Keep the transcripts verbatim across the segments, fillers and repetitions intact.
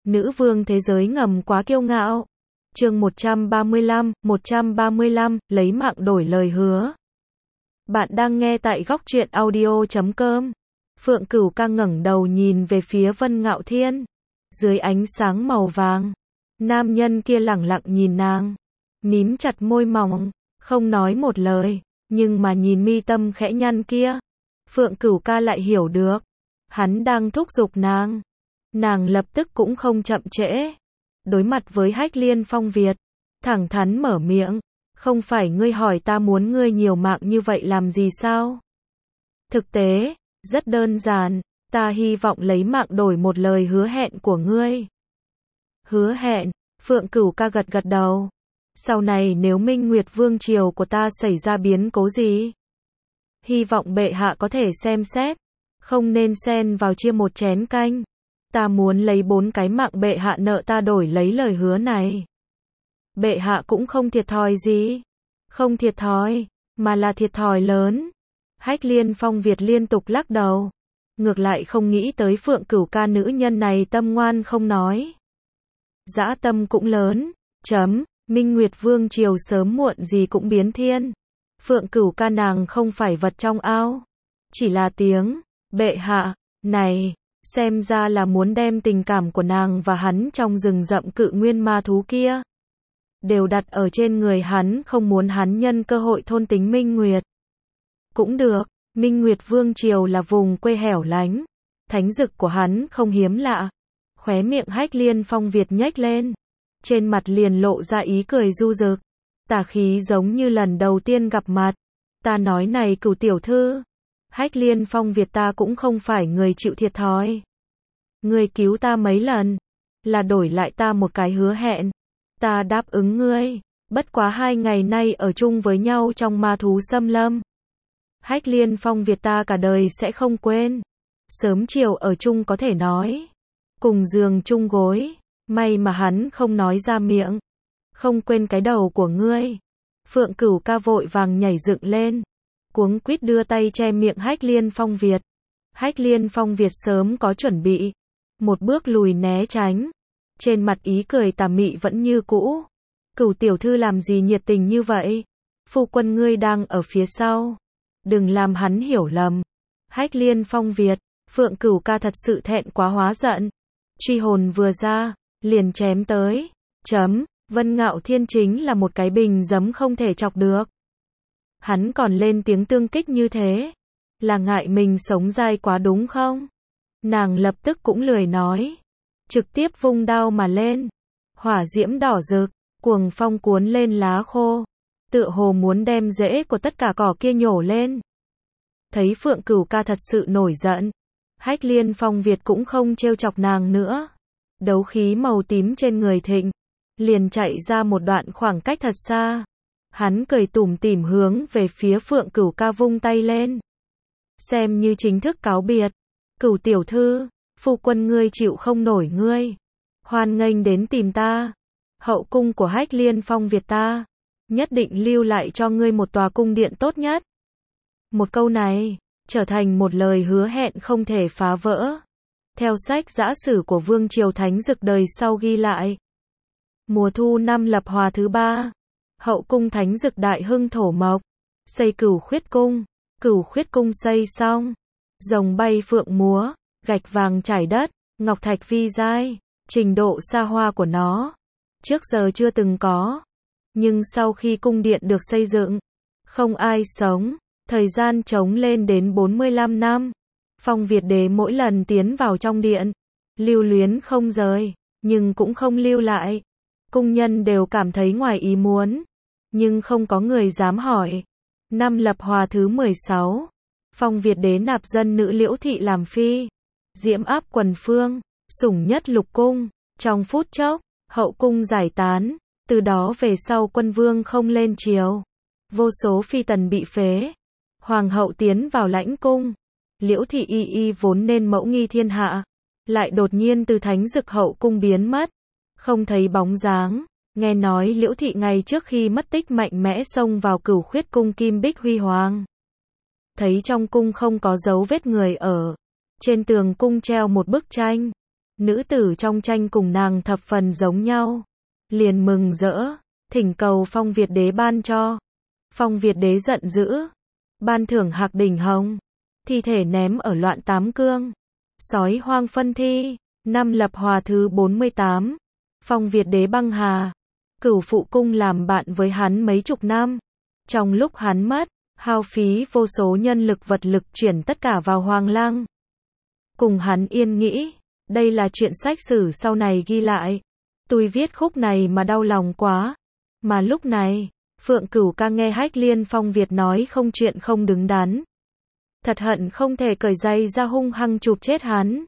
Nữ vương thế giới ngầm quá kiêu ngạo. Chương một trăm ba mươi lăm, một trăm ba mươi lăm, lấy mạng đổi lời hứa. Bạn đang nghe tại góc truyện audio chấm com. Phượng Cửu Ca ngẩng đầu nhìn về phía Vân Ngạo Thiên. Dưới ánh sáng màu vàng, nam nhân kia lẳng lặng nhìn nàng, mím chặt môi mỏng, không nói một lời, nhưng mà nhìn mi tâm khẽ nhăn kia, Phượng Cửu Ca lại hiểu được, hắn đang thúc giục nàng. Nàng lập tức cũng không chậm trễ, đối mặt với Hách Liên Phong Việt, thẳng thắn mở miệng, không phải ngươi hỏi ta muốn ngươi nhiều mạng như vậy làm gì sao? Thực tế, rất đơn giản, ta hy vọng lấy mạng đổi một lời hứa hẹn của ngươi. Hứa hẹn? Phượng Cửu Ca gật gật đầu. Sau này nếu Minh Nguyệt Vương triều của ta xảy ra biến cố gì, hy vọng bệ hạ có thể xem xét, không nên xen vào chia một chén canh. Ta muốn lấy bốn cái mạng bệ hạ nợ ta đổi lấy lời hứa này. Bệ hạ cũng không thiệt thòi gì. Không thiệt thòi, mà là thiệt thòi lớn. Hách Liên Phong Việt liên tục lắc đầu. Ngược lại không nghĩ tới Phượng Cửu Ca nữ nhân này tâm ngoan không nói. Dã tâm cũng lớn. Chấm, Minh Nguyệt Vương triều sớm muộn gì cũng biến thiên. Phượng Cửu Ca nàng không phải vật trong ao. Chỉ là tiếng, bệ hạ, này. Xem ra là muốn đem tình cảm của nàng và hắn trong rừng rậm cự nguyên ma thú kia đều đặt ở trên người hắn, không muốn hắn nhân cơ hội thôn tính Minh Nguyệt. Cũng được, Minh Nguyệt Vương triều là vùng quê hẻo lánh, thánh dực của hắn không hiếm lạ. Khóe miệng Hách Liên Phong Việt nhếch lên, trên mặt liền lộ ra ý cười du dực, tà khí giống như lần đầu tiên gặp mặt. Ta nói này Cửu tiểu thư, Hách Liên Phong Việt ta cũng không phải người chịu thiệt thòi. Ngươi cứu ta mấy lần, là đổi lại ta một cái hứa hẹn. Ta đáp ứng ngươi, bất quá hai ngày nay ở chung với nhau trong ma thú xâm lâm. Hách Liên Phong Việt ta cả đời sẽ không quên. Sớm chiều ở chung có thể nói, cùng giường chung gối, may mà hắn không nói ra miệng. Không quên cái đầu của ngươi. Phượng Cửu Ca vội vàng nhảy dựng lên, cuống quýt đưa tay che miệng Hách Liên Phong Việt. Hách Liên Phong Việt sớm có chuẩn bị, một bước lùi né tránh, trên mặt ý cười tà mị vẫn như cũ. Cửu tiểu thư làm gì nhiệt tình như vậy? Phu quân ngươi đang ở phía sau, đừng làm hắn hiểu lầm. Hách Liên Phong Việt, Phượng Cửu Ca thật sự thẹn quá hóa giận, truy hồn vừa ra, liền chém tới. Chấm, Vân Ngạo Thiên chính là một cái bình giấm không thể chọc được. Hắn còn lên tiếng tương kích như thế, là ngại mình sống dai quá đúng không? Nàng lập tức cũng lười nói, trực tiếp vung đao mà lên. Hỏa diễm đỏ rực, cuồng phong cuốn lên lá khô, tựa hồ muốn đem rễ của tất cả cỏ kia nhổ lên. Thấy Phượng Cửu Ca thật sự nổi giận, Hách Liên Phong Việt cũng không trêu chọc nàng nữa. Đấu khí màu tím trên người thịnh, liền chạy ra một đoạn khoảng cách thật xa. Hắn cười tủm tỉm hướng về phía Phượng Cửu Ca vung tay lên, xem như chính thức cáo biệt. Cửu tiểu thư, phu quân ngươi chịu không nổi ngươi, hoan nghênh đến tìm ta. Hậu cung của Hách Liên Phong Việt ta nhất định lưu lại cho ngươi một tòa cung điện tốt nhất. Một câu này trở thành một lời hứa hẹn không thể phá vỡ. Theo sách giã sử của Vương triều Thánh Dực đời sau ghi lại, mùa thu năm Lập Hòa thứ ba, hậu cung Thánh Dực đại hưng thổ mộc, xây Cửu Khuyết cung. Cửu Khuyết cung xây xong, rồng bay phượng múa, gạch vàng trải đất, ngọc thạch vi giai, trình độ xa hoa của nó trước giờ chưa từng có. Nhưng sau khi cung điện được xây dựng, không ai sống, thời gian trống lên đến bốn mươi lăm năm. Phong Việt đế mỗi lần tiến vào trong điện, lưu luyến không rời, nhưng cũng không lưu lại. Cung nhân đều cảm thấy ngoài ý muốn, nhưng không có người dám hỏi. Năm Lập Hòa thứ mười sáu, Phong Việt đế nạp dân nữ Liễu Thị làm phi, diễm áp quần phương, sủng nhất lục cung. Trong phút chốc, hậu cung giải tán, từ đó về sau quân vương không lên triều, vô số phi tần bị phế, hoàng hậu tiến vào lãnh cung. Liễu Thị y y vốn nên mẫu nghi thiên hạ, lại đột nhiên từ Thánh Dực hậu cung biến mất, không thấy bóng dáng. Nghe nói Liễu Thị ngày trước khi mất tích mạnh mẽ xông vào Cửu Khuyết cung Kim Bích Huy Hoàng, thấy trong cung không có dấu vết người ở, trên tường cung treo một bức tranh, Nữ tử trong tranh cùng nàng thập phần giống nhau. Liền mừng rỡ, thỉnh cầu Phong Việt đế ban cho. Phong Việt đế giận dữ, ban thưởng hạc đỉnh hồng, thi thể ném ở loạn tám cương. Sói hoang phân thi, năm lập hòa thứ bốn mươi tám. Phong Việt đế băng hà, Cửu Phụ Cung làm bạn với hắn mấy chục năm. Trong lúc hắn mất, hao phí vô số nhân lực vật lực chuyển tất cả vào Hoàng Lăng. Cùng hắn yên nghĩ, đây là chuyện sách sử sau này ghi lại. Tôi viết khúc này mà đau lòng quá. Mà lúc này, Phượng Cửu ca nghe Hách Liên Phong Việt nói không chuyện không đứng đắn. Thật hận không thể cởi giày ra hung hăng chụp chết hắn.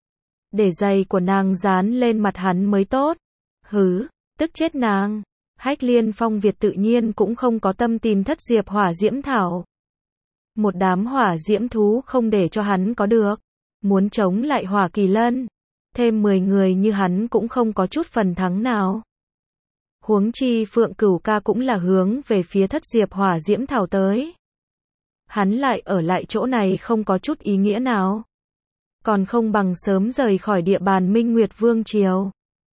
Để giày của nàng dán lên mặt hắn mới tốt. Hứ, tức chết nàng. Hách Liên Phong Việt tự nhiên cũng không có tâm tìm thất diệp hỏa diễm thảo. Một đám hỏa diễm thú không để cho hắn có được. Muốn chống lại hỏa kỳ lân. Thêm mười người như hắn cũng không có chút phần thắng nào. Huống chi Phượng Cửu ca cũng là hướng về phía thất diệp hỏa diễm thảo tới. Hắn lại ở lại chỗ này không có chút ý nghĩa nào. Còn không bằng sớm rời khỏi địa bàn Minh Nguyệt Vương Triều.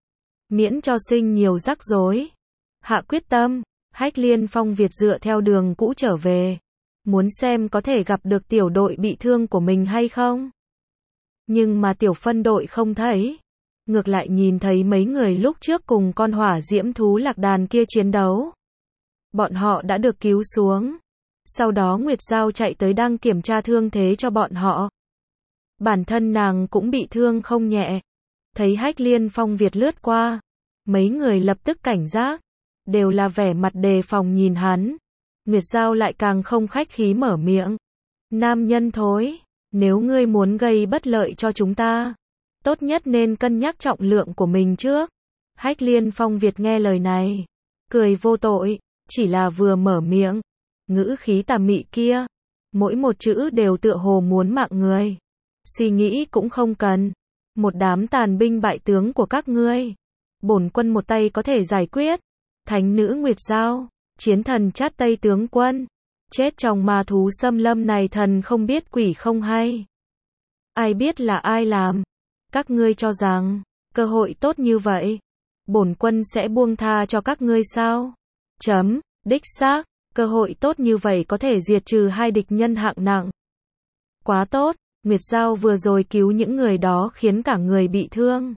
Miễn cho sinh nhiều rắc rối. Hạ quyết tâm, Hách Liên Phong Việt dựa theo đường cũ trở về. Muốn xem có thể gặp được tiểu đội bị thương của mình hay không. Nhưng mà tiểu phân đội không thấy. Ngược lại nhìn thấy mấy người lúc trước cùng con hỏa diễm thú lạc đàn kia chiến đấu. Bọn họ đã được cứu xuống. Sau đó Nguyệt Giao chạy tới đang kiểm tra thương thế cho bọn họ. Bản thân nàng cũng bị thương không nhẹ. Thấy Hách Liên Phong Việt lướt qua. Mấy người lập tức cảnh giác. Đều là vẻ mặt đề phòng nhìn hắn. Nguyệt Giao lại càng không khách khí mở miệng. Nam nhân thối, nếu ngươi muốn gây bất lợi cho chúng ta, tốt nhất nên cân nhắc trọng lượng của mình trước. Hách Liên Phong Việt nghe lời này, cười vô tội, chỉ là vừa mở miệng. Ngữ khí tà mị kia, mỗi một chữ đều tựa hồ muốn mạng người. Suy nghĩ cũng không cần. Một đám tàn binh bại tướng của các ngươi. Bổn quân một tay có thể giải quyết. Thánh nữ Nguyệt Giao, chiến thần Chát Tây tướng quân. Chết trong ma thú xâm lâm này thần không biết quỷ không hay. Ai biết là ai làm. Các ngươi cho rằng, cơ hội tốt như vậy, bổn quân sẽ buông tha cho các ngươi sao? Chấm, đích xác, cơ hội tốt như vậy có thể diệt trừ hai địch nhân hạng nặng. Quá tốt, Nguyệt Giao vừa rồi cứu những người đó khiến cả người bị thương.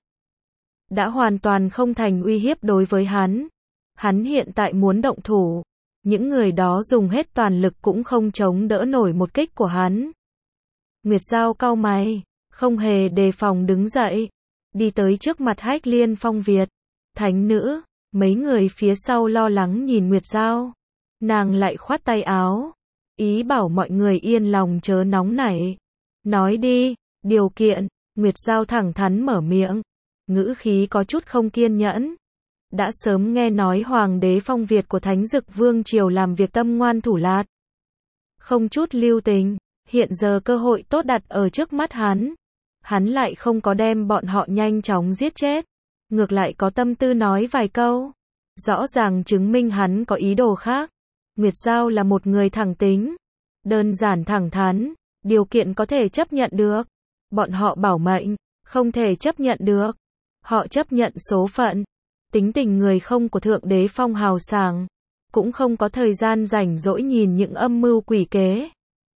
Đã hoàn toàn không thành uy hiếp đối với hắn. Hắn hiện tại muốn động thủ. Những người đó dùng hết toàn lực cũng không chống đỡ nổi một kích của hắn. Nguyệt Giao cau mày, không hề đề phòng đứng dậy. Đi tới trước mặt Hách Liên Phong Việt. Thánh nữ, mấy người phía sau lo lắng nhìn Nguyệt Giao. Nàng lại khoát tay áo. Ý bảo mọi người yên lòng chớ nóng nảy. Nói đi, điều kiện. Nguyệt Giao thẳng thắn mở miệng. Ngữ khí có chút không kiên nhẫn. Đã sớm nghe nói Hoàng đế Phong Việt của Thánh Dực Vương Triều làm việc tâm ngoan thủ lạt. Không chút lưu tình, hiện giờ cơ hội tốt đặt ở trước mắt hắn. Hắn lại không có đem bọn họ nhanh chóng giết chết. Ngược lại có tâm tư nói vài câu. Rõ ràng chứng minh hắn có ý đồ khác. Nguyệt Giao là một người thẳng tính. Đơn giản thẳng thắn, điều kiện có thể chấp nhận được. Bọn họ bảo mệnh, không thể chấp nhận được. Họ chấp nhận số phận. Tính tình người không của thượng đế Phong hào sảng, cũng không có thời gian rảnh rỗi nhìn những âm mưu quỷ kế.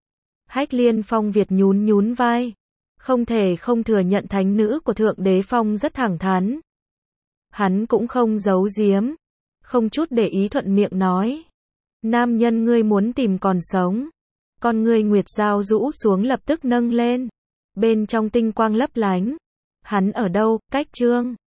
Hách Liên Phong Việt nhún nhún vai, không thể không thừa nhận thánh nữ của thượng đế Phong rất thẳng thắn. Hắn cũng không giấu giếm, không chút để ý thuận miệng nói. Nam nhân ngươi muốn tìm còn sống. Con ngươi Nguyệt Giao rũ xuống lập tức nâng lên. Bên trong tinh quang lấp lánh. Hắn ở đâu, cách Trương